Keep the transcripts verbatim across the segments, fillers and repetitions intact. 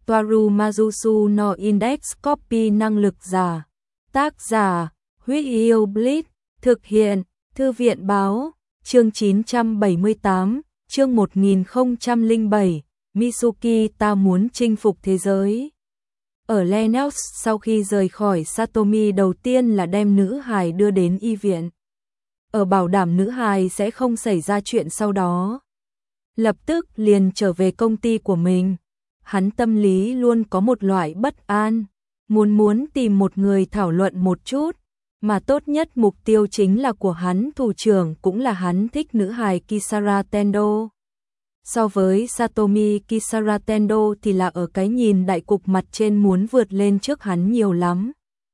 Toaru Majusu no Index Copy năng lực giả. Tác giả, Huyết Yêu Blitz, thực hiện, Thư viện báo, chương chín trăm bảy mươi tám, chương một nghìn không trăm lẻ bảy, Mitsuki ta muốn chinh phục thế giới. Ở Lenox sau khi rời khỏi Satomi đầu tiên là đem nữ hài đưa đến y viện. Ở bảo đảm nữ hài sẽ không xảy ra chuyện sau đó. Lập tức liền trở về công ty của mình. Hắn tâm lý luôn có một loại bất an, muốn muốn tìm một người thảo luận một chút, mà tốt nhất mục tiêu chính là của hắn thủ trưởng cũng là hắn thích nữ hài Kisara Tendo. So với Satomi, Kisara Tendo thì là ở cái nhìn đại cục mặt trên muốn vượt lên trước hắn nhiều lắm.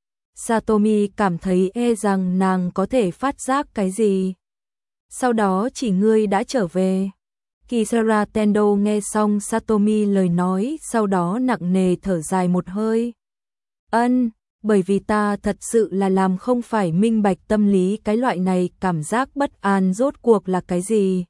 Satomi cảm thấy e rằng nàng có thể phát giác cái gì. Sau đó chỉ ngươi đã trở về. Kisara Tendo nghe xong Satomi lời nói, sau đó nặng nề thở dài một hơi. Ân, bởi vì ta thật sự là làm không phải minh bạch tâm lý cái loại này cảm giác bất an rốt cuộc là cái gì.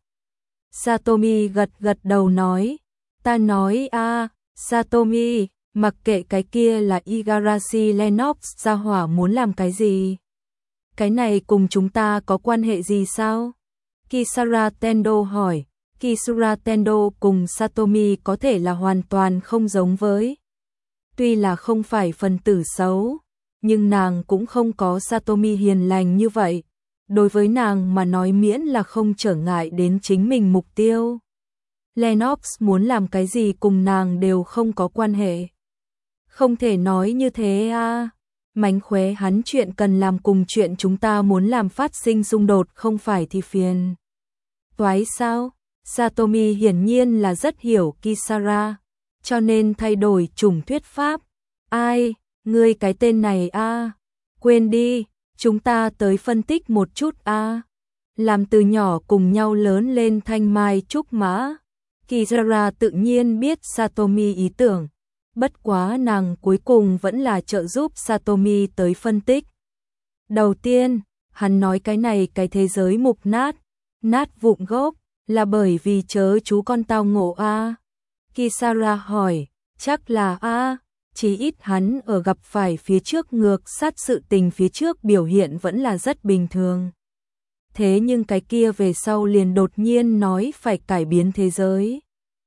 Satomi gật gật đầu nói, ta nói a, à, Satomi, mặc kệ cái kia là Igarashi Lenox gia hỏa muốn làm cái gì. Cái này cùng chúng ta có quan hệ gì sao? Kisara Tendo hỏi. Kisara Tendo cùng Satomi có thể là hoàn toàn không giống với. Tuy là không phải phần tử xấu, nhưng nàng cũng không có Satomi hiền lành như vậy. Đối với nàng mà nói miễn là không trở ngại đến chính mình mục tiêu. Lenox muốn làm cái gì cùng nàng đều không có quan hệ. Không thể nói như thế à. Mánh khóe hắn chuyện cần làm cùng chuyện chúng ta muốn làm phát sinh xung đột không phải thì phiền. Toái sao? Satomi hiển nhiên là rất hiểu Kisara, cho nên thay đổi chủng thuyết pháp. Ai, ngươi cái tên này a, à? Quên đi, chúng ta tới phân tích một chút a. À? Làm từ nhỏ cùng nhau lớn lên thanh mai trúc mã. Kisara tự nhiên biết Satomi ý tưởng, bất quá nàng cuối cùng vẫn là trợ giúp Satomi tới phân tích. Đầu tiên, hắn nói cái này cái thế giới mục nát, nát vụn gốc. Là bởi vì chớ chú con tao ngộ a. À? Kisara hỏi, chắc là a, à, chỉ ít hắn ở gặp phải phía trước ngược sát sự tình phía trước biểu hiện vẫn là rất bình thường. Thế nhưng cái kia về sau liền đột nhiên nói phải cải biến thế giới.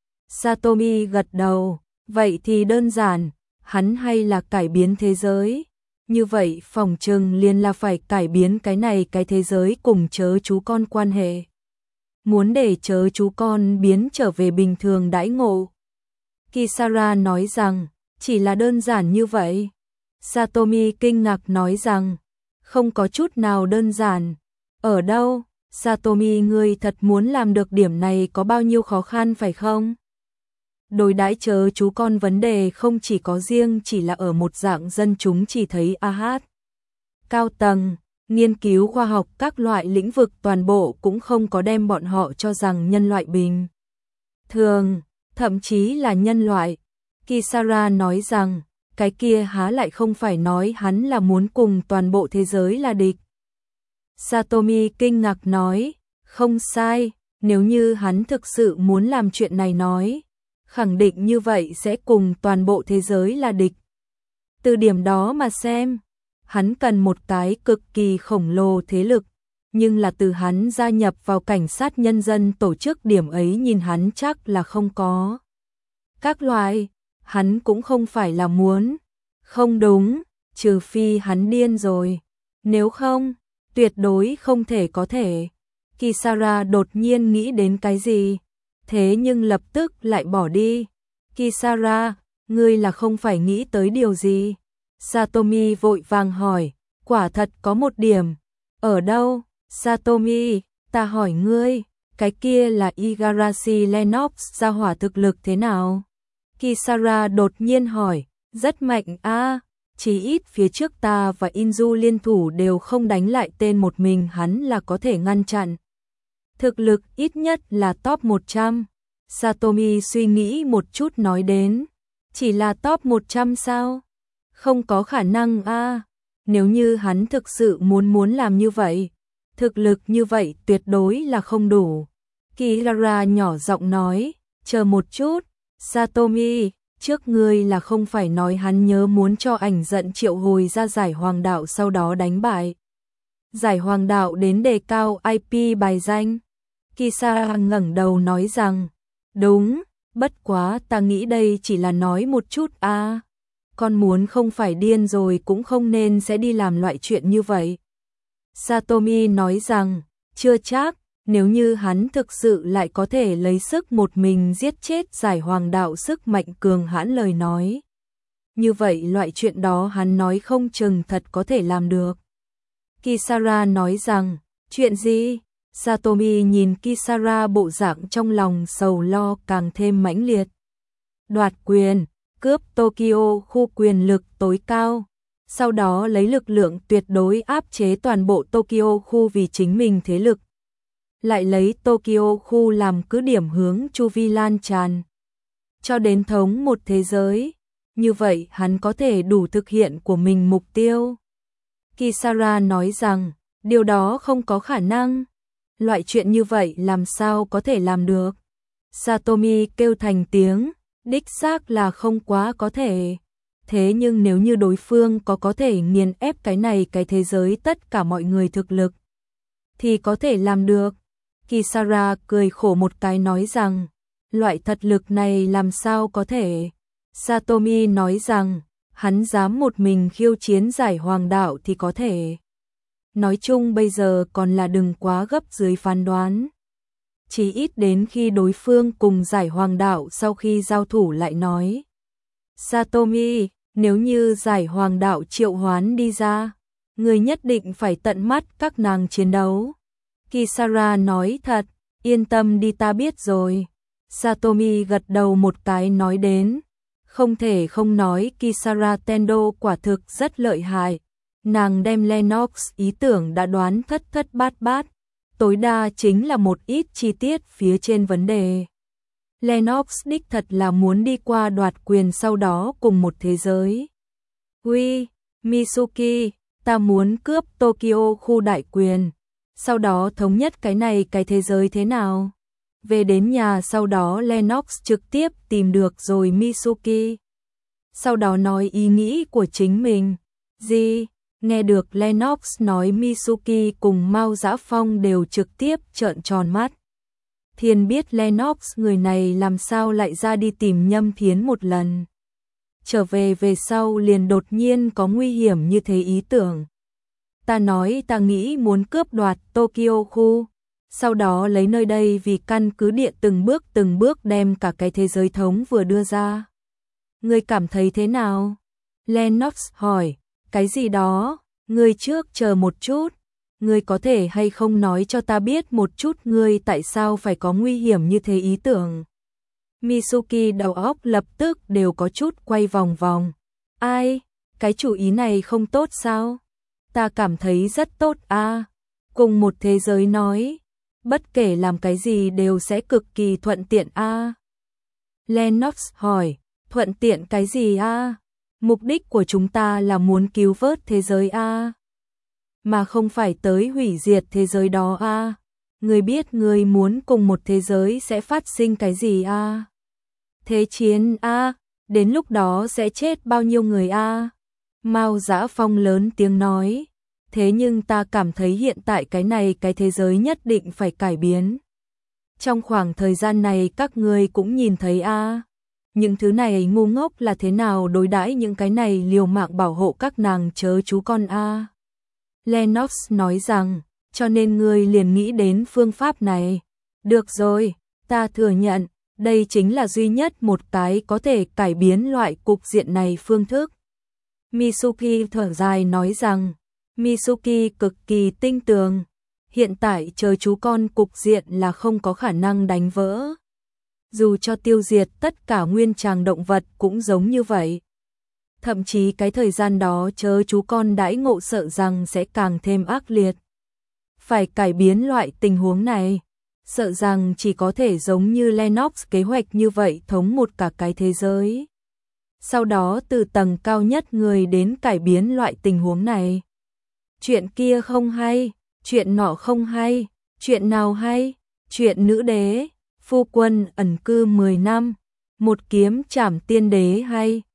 Satomi gật đầu, vậy thì đơn giản, hắn hay là cải biến thế giới. Như vậy phỏng chừng liền là phải cải biến cái này cái thế giới cùng chớ chú con quan hệ. Muốn để chớ chú con biến trở về bình thường đãi ngộ. Kisara nói rằng, chỉ là đơn giản như vậy. Satomi kinh ngạc nói rằng, không có chút nào đơn giản. Ở đâu? Satomi ngươi thật muốn làm được điểm này có bao nhiêu khó khăn phải không? Đối đãi chớ chú con vấn đề không chỉ có riêng chỉ là ở một dạng dân chúng chỉ thấy a hát. Cao tầng. Nghiên cứu khoa học các loại lĩnh vực toàn bộ cũng không có đem bọn họ cho rằng nhân loại bình thường, thậm chí là nhân loại. Kisara nói rằng, cái kia há lại không phải nói hắn là muốn cùng toàn bộ thế giới là địch. Satomi kinh ngạc nói, không sai, nếu như hắn thực sự muốn làm chuyện này nói, khẳng định như vậy sẽ cùng toàn bộ thế giới là địch. Từ điểm đó mà xem, hắn cần một cái cực kỳ khổng lồ thế lực, nhưng là từ hắn gia nhập vào cảnh sát nhân dân tổ chức điểm ấy nhìn hắn chắc là không có. Các loại, hắn cũng không phải là muốn. Không đúng, trừ phi hắn điên rồi. Nếu không, tuyệt đối không thể có thể. Kisara đột nhiên nghĩ đến cái gì, thế nhưng lập tức lại bỏ đi. Kisara, ngươi là không phải nghĩ tới điều gì? Satomi vội vàng hỏi, quả thật có một điểm. Ở đâu? Satomi, ta hỏi ngươi, cái kia là Igarashi Lenox gia hỏa thực lực thế nào? Kisara đột nhiên hỏi, rất mạnh a, à, chỉ ít phía trước ta và Inju liên thủ đều không đánh lại tên một mình hắn là có thể ngăn chặn. Thực lực ít nhất là top một trăm. Satomi suy nghĩ một chút nói đến, chỉ là top một trăm sao? Không có khả năng a, à. Nếu như hắn thực sự muốn muốn làm như vậy, thực lực như vậy tuyệt đối là không đủ. Kisara nhỏ giọng nói, chờ một chút, Satomi, trước ngươi là không phải nói hắn nhớ muốn cho ảnh giận triệu hồi ra giải hoàng đạo sau đó đánh bại giải hoàng đạo đến đề cao i pê bài danh. Kisara ngẩng đầu nói rằng, đúng, bất quá ta nghĩ đây chỉ là nói một chút a. À. Con muốn không phải điên rồi cũng không nên sẽ đi làm loại chuyện như vậy. Satomi nói rằng, chưa chắc, nếu như hắn thực sự lại có thể lấy sức một mình giết chết giải hoàng đạo sức mạnh cường hãn lời nói. Như vậy loại chuyện đó hắn nói không chừng thật có thể làm được. Kisara nói rằng, chuyện gì? Satomi nhìn Kisara bộ dạng trong lòng sầu lo càng thêm mãnh liệt. Đoạt quyền, cướp Tokyo khu quyền lực tối cao, sau đó lấy lực lượng tuyệt đối áp chế toàn bộ Tokyo khu vì chính mình thế lực. Lại lấy Tokyo khu làm cứ điểm hướng chu vi lan tràn, cho đến thống một thế giới. Như vậy hắn có thể đủ thực hiện của mình mục tiêu. Kisara nói rằng, điều đó không có khả năng. Loại chuyện như vậy làm sao có thể làm được? Satomi kêu thành tiếng, đích xác là không quá có thể. Thế nhưng nếu như đối phương có có thể nghiền ép cái này cái thế giới tất cả mọi người thực lực, thì có thể làm được. Kisara cười khổ một cái nói rằng, loại thật lực này làm sao có thể. Satomi nói rằng, hắn dám một mình khiêu chiến giải hoàng đạo thì có thể. Nói chung bây giờ còn là đừng quá gấp dưới phán đoán. Chỉ ít đến khi đối phương cùng giải hoàng đạo sau khi giao thủ lại nói. Satomi, nếu như giải hoàng đạo triệu hoán đi ra, người nhất định phải tận mắt các nàng chiến đấu. Kisara nói thật, yên tâm đi ta biết rồi. Satomi gật đầu một cái nói đến. Không thể không nói Kisara Tendo quả thực rất lợi hại. Nàng đem Lennox ý tưởng đã đoán thất thất bát bát. Tối đa chính là một ít chi tiết phía trên vấn đề. Lennox đích thật là muốn đi qua đoạt quyền sau đó cùng một thế giới. Ui, Mitsuki, ta muốn cướp Tokyo khu đại quyền. Sau đó thống nhất cái này cái thế giới thế nào? Về đến nhà sau đó Lennox trực tiếp tìm được rồi Mitsuki. Sau đó nói ý nghĩ của chính mình. Gì? Nghe được Lennox nói Mitsuki cùng Mao Dã Phong đều trực tiếp trợn tròn mắt. Thiên biết Lennox người này làm sao lại ra đi tìm Nhâm Thiến một lần. Trở về về sau liền đột nhiên có nguy hiểm như thế ý tưởng. Ta nói ta nghĩ muốn cướp đoạt Tokyo khu. Sau đó lấy nơi đây vì căn cứ địa từng bước từng bước đem cả cái thế giới thống vừa đưa ra. Ngươi cảm thấy thế nào? Lennox hỏi, cái gì đó, ngươi trước chờ một chút, ngươi có thể hay không nói cho ta biết một chút ngươi tại sao phải có nguy hiểm như thế ý tưởng. Mitsuki đầu óc lập tức đều có chút quay vòng vòng. Ai, cái chủ ý này không tốt sao? Ta cảm thấy rất tốt a. Cùng một thế giới nói. Bất kể làm cái gì đều sẽ cực kỳ thuận tiện a. À. Lennox hỏi, thuận tiện cái gì a? À? Mục đích của chúng ta là muốn cứu vớt thế giới a, à? Mà không phải tới hủy diệt thế giới đó a. À? Người biết người muốn cùng một thế giới sẽ phát sinh cái gì a? À? Thế chiến a, à? Đến lúc đó sẽ chết bao nhiêu người a? À? Mao Dã Phong lớn tiếng nói. Thế nhưng ta cảm thấy hiện tại cái này cái thế giới nhất định phải cải biến. Trong khoảng thời gian này các ngươi cũng nhìn thấy a, à, những thứ này ngu ngốc là thế nào đối đãi những cái này liều mạng bảo hộ các nàng chớ chú con a. À. Lennox nói rằng, cho nên ngươi liền nghĩ đến phương pháp này. Được rồi, ta thừa nhận, đây chính là duy nhất một cái có thể cải biến loại cục diện này phương thức. Mitsuki thở dài nói rằng, Mitsuki cực kỳ tinh tường, hiện tại chờ chú con cục diện là không có khả năng đánh vỡ. Dù cho tiêu diệt tất cả nguyên tràng động vật cũng giống như vậy. Thậm chí cái thời gian đó chớ chú con đãi ngộ sợ rằng sẽ càng thêm ác liệt. Phải cải biến loại tình huống này, sợ rằng chỉ có thể giống như Lennox kế hoạch như vậy thống một cả cái thế giới. Sau đó từ tầng cao nhất người đến cải biến loại tình huống này. Chuyện kia không hay, chuyện nọ không hay, chuyện nào hay, chuyện nữ đế, phu quân ẩn cư mười năm, một kiếm trảm tiên đế hay